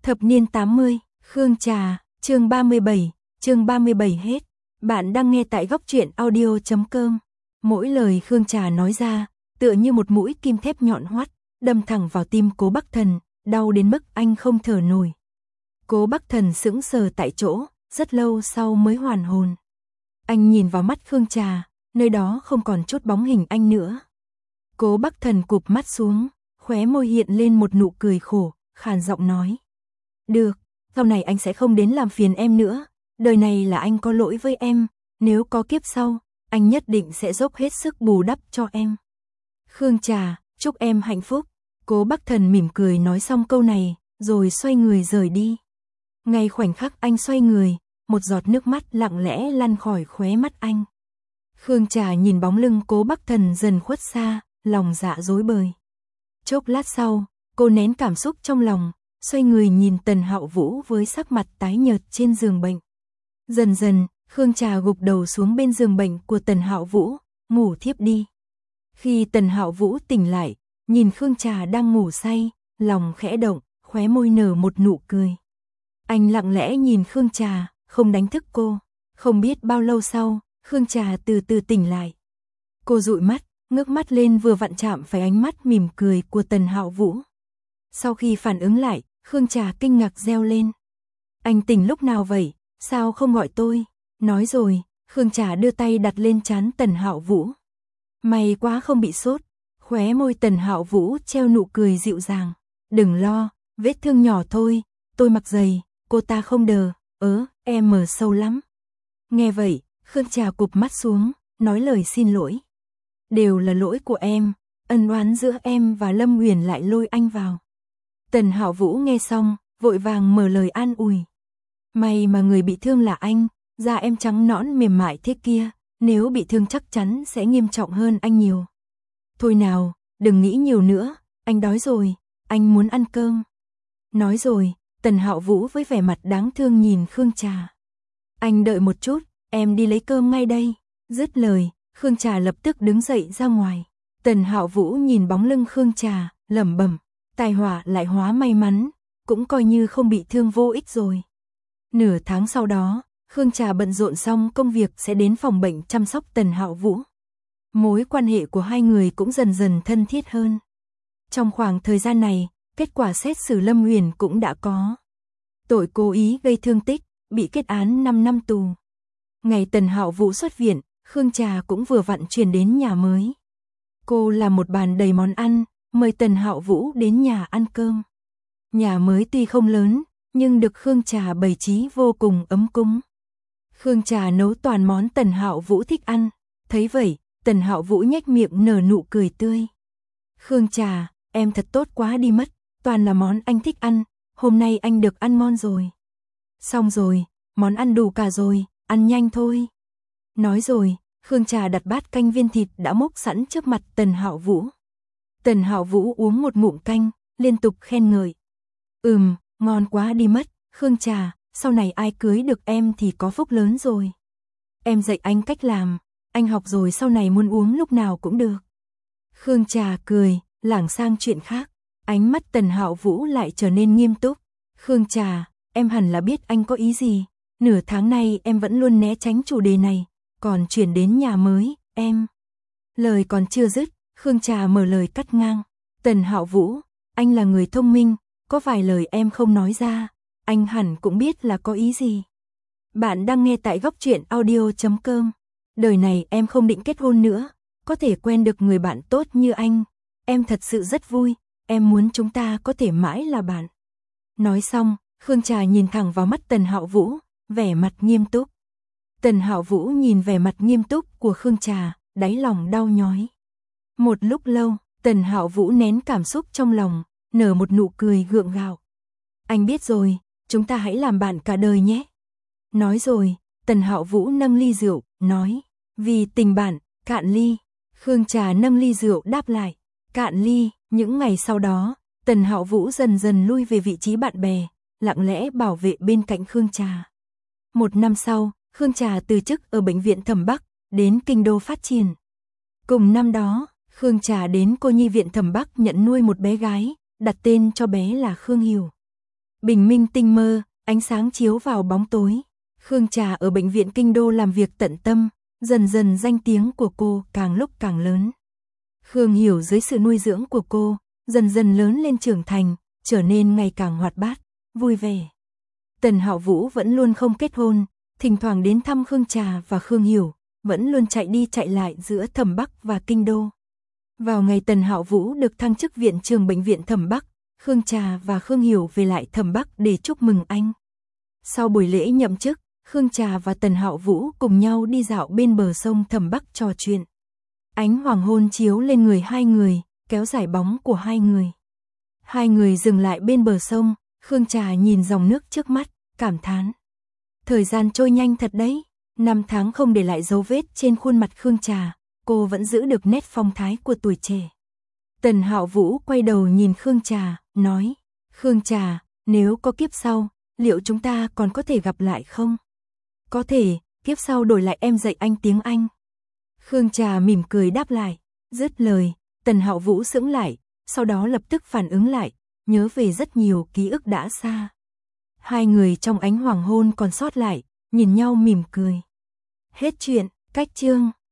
Thập niên 80, Khương Trà, chương 37 hết. Bạn đang nghe tại góc truyện audio.com. Mỗi lời Khương Trà nói ra, tựa như một mũi kim thép nhọn hoắt, đâm thẳng vào tim Cố Bắc Thần, đau đến mức anh không thở nổi. Cố Bắc Thần sững sờ tại chỗ, rất lâu sau mới hoàn hồn. Anh nhìn vào mắt Khương Trà, nơi đó không còn chút bóng hình anh nữa. Cố Bắc Thần cụp mắt xuống, khóe môi hiện lên một nụ cười khổ, khàn giọng nói. Được, sau này anh sẽ không đến làm phiền em nữa, đời này là anh có lỗi với em, nếu có kiếp sau, anh nhất định sẽ dốc hết sức bù đắp cho em. Khương Trà, chúc em hạnh phúc. Cố Bắc Thần mỉm cười nói xong câu này, rồi xoay người rời đi. Ngay khoảnh khắc anh xoay người, một giọt nước mắt lặng lẽ lăn khỏi khóe mắt anh. Khương Trà nhìn bóng lưng Cố Bắc Thần dần khuất xa, lòng dạ rối bời. Chốc lát sau, cô nén cảm xúc trong lòng, xoay người nhìn Tần Hạo Vũ với sắc mặt tái nhợt trên giường bệnh. Dần dần, Khương Trà gục đầu xuống bên giường bệnh của Tần Hạo Vũ, ngủ thiếp đi. Khi Tần Hạo Vũ tỉnh lại, nhìn Khương Trà đang ngủ say, lòng khẽ động, khóe môi nở một nụ cười. Anh lặng lẽ nhìn Khương Trà, không đánh thức cô. Không biết bao lâu sau, Khương Trà từ từ tỉnh lại. Cô dụi mắt, ngước mắt lên vừa vặn chạm phải ánh mắt mỉm cười của Tần Hạo Vũ. Sau khi phản ứng lại, Khương Trà kinh ngạc reo lên. Anh tỉnh lúc nào vậy, sao không gọi tôi? Nói rồi, Khương Trà đưa tay đặt lên trán Tần Hạo Vũ. May quá không bị sốt. Khóe môi Tần Hạo Vũ treo nụ cười dịu dàng. Đừng lo, vết thương nhỏ thôi, tôi mặc giày, cô ta không đờ, em mờ sâu lắm. Nghe vậy, Khương Trà cụp mắt xuống, nói lời xin lỗi. Đều là lỗi của em, ân oán giữa em và Lâm Huyền lại lôi anh vào. Tần Hạo Vũ nghe xong, vội vàng mở lời an ủi. May mà người bị thương là anh, da em trắng nõn mềm mại thế kia, nếu bị thương chắc chắn sẽ nghiêm trọng hơn anh nhiều. Thôi nào, đừng nghĩ nhiều nữa, anh đói rồi, anh muốn ăn cơm. Nói rồi, Tần Hạo Vũ với vẻ mặt đáng thương nhìn Khương Trà. Anh đợi một chút, em đi lấy cơm ngay đây. Dứt lời, Khương Trà lập tức đứng dậy ra ngoài. Tần Hạo Vũ nhìn bóng lưng Khương Trà, lẩm bẩm, tai họa lại hóa may mắn, cũng coi như không bị thương vô ích rồi. Nửa tháng sau đó, Khương Trà bận rộn xong công việc sẽ đến phòng bệnh chăm sóc Tần Hạo Vũ. Mối quan hệ của hai người cũng dần dần thân thiết hơn. Trong khoảng thời gian này, kết quả xét xử Lâm Huyền cũng đã có. Tội cố ý gây thương tích, bị kết án 5 năm tù. Ngày Tần Hạo Vũ xuất viện, Khương Trà cũng vừa vặn chuyển đến nhà mới. Cô làm một bàn đầy món ăn, mời Tần Hạo Vũ đến nhà ăn cơm. Nhà mới tuy không lớn, nhưng được Khương Trà bày trí vô cùng ấm cúng. Khương Trà nấu toàn món Tần Hạo Vũ thích ăn, thấy vậy, Tần Hạo Vũ nhếch miệng nở nụ cười tươi. Khương Trà, em thật tốt quá đi mất, toàn là món anh thích ăn, hôm nay anh được ăn ngon rồi. Xong rồi, món ăn đủ cả rồi, ăn nhanh thôi. Nói rồi, Khương Trà đặt bát canh viên thịt đã múc sẵn trước mặt Tần Hạo Vũ. Tần Hạo Vũ uống một ngụm canh, liên tục khen ngợi. Ngon quá đi mất, Khương Trà, sau này ai cưới được em thì có phúc lớn rồi. Em dạy anh cách làm, anh học rồi sau này muốn uống lúc nào cũng được. Khương Trà cười, lảng sang chuyện khác, ánh mắt Tần Hạo Vũ lại trở nên nghiêm túc. Khương Trà, em hẳn là biết anh có ý gì, nửa tháng nay em vẫn luôn né tránh chủ đề này, còn chuyển đến nhà mới, em. Lời còn chưa dứt, Khương Trà mở lời cắt ngang. Tần Hạo Vũ, anh là người thông minh, có vài lời em không nói ra, anh hẳn cũng biết là có ý gì. Bạn đang nghe tại góc truyện audio.com. Đời này em không định kết hôn nữa, có thể quen được người bạn tốt như anh. Em thật sự rất vui, em muốn chúng ta có thể mãi là bạn. Nói xong, Khương Trà nhìn thẳng vào mắt Tần Hạo Vũ, vẻ mặt nghiêm túc. Tần Hạo Vũ nhìn vẻ mặt nghiêm túc của Khương Trà, đáy lòng đau nhói. Một lúc lâu, Tần Hạo Vũ nén cảm xúc trong lòng, nở một nụ cười gượng gạo. Anh biết rồi, chúng ta hãy làm bạn cả đời nhé. Nói rồi, Tần Hạo Vũ nâng ly rượu, nói, vì tình bạn, cạn ly. Khương Trà nâng ly rượu đáp lại, cạn ly. Những ngày sau đó, Tần Hạo Vũ dần dần lui về vị trí bạn bè, lặng lẽ bảo vệ bên cạnh Khương Trà. Một năm sau, Khương Trà từ chức ở bệnh viện Thẩm Bắc, đến Kinh Đô phát triển. Cùng năm đó, Khương Trà đến cô nhi viện Thẩm Bắc nhận nuôi một bé gái, đặt tên cho bé là Khương Hiểu. Bình minh tinh mơ, ánh sáng chiếu vào bóng tối. Khương Trà ở bệnh viện Kinh Đô làm việc tận tâm, dần dần danh tiếng của cô càng lúc càng lớn. Khương Hiểu dưới sự nuôi dưỡng của cô, dần dần lớn lên trưởng thành, trở nên ngày càng hoạt bát, vui vẻ. Tần Hạo Vũ vẫn luôn không kết hôn, thỉnh thoảng đến thăm Khương Trà và Khương Hiểu, vẫn luôn chạy đi chạy lại giữa Thẩm Bắc và Kinh Đô. Vào ngày Tần Hạo Vũ được thăng chức viện trưởng bệnh viện Thẩm Bắc, Khương Trà và Khương Hiểu về lại Thẩm Bắc để chúc mừng anh. Sau buổi lễ nhậm chức, Khương Trà và Tần Hạo Vũ cùng nhau đi dạo bên bờ sông Thẩm Bắc trò chuyện. Ánh hoàng hôn chiếu lên người hai người, kéo dài bóng của hai người. Hai người dừng lại bên bờ sông, Khương Trà nhìn dòng nước trước mắt, cảm thán. Thời gian trôi nhanh thật đấy, 5 tháng không để lại dấu vết trên khuôn mặt Khương Trà, cô vẫn giữ được nét phong thái của tuổi trẻ. Tần Hạo Vũ quay đầu nhìn Khương Trà, nói, Khương Trà, nếu có kiếp sau, liệu chúng ta còn có thể gặp lại không? Có thể, kiếp sau đổi lại em dạy anh tiếng Anh. Khương Trà mỉm cười đáp lại, dứt lời, Tần Hạo Vũ sững lại, sau đó lập tức phản ứng lại, nhớ về rất nhiều ký ức đã xa. Hai người trong ánh hoàng hôn còn sót lại, nhìn nhau mỉm cười. Hết chuyện, cách chương.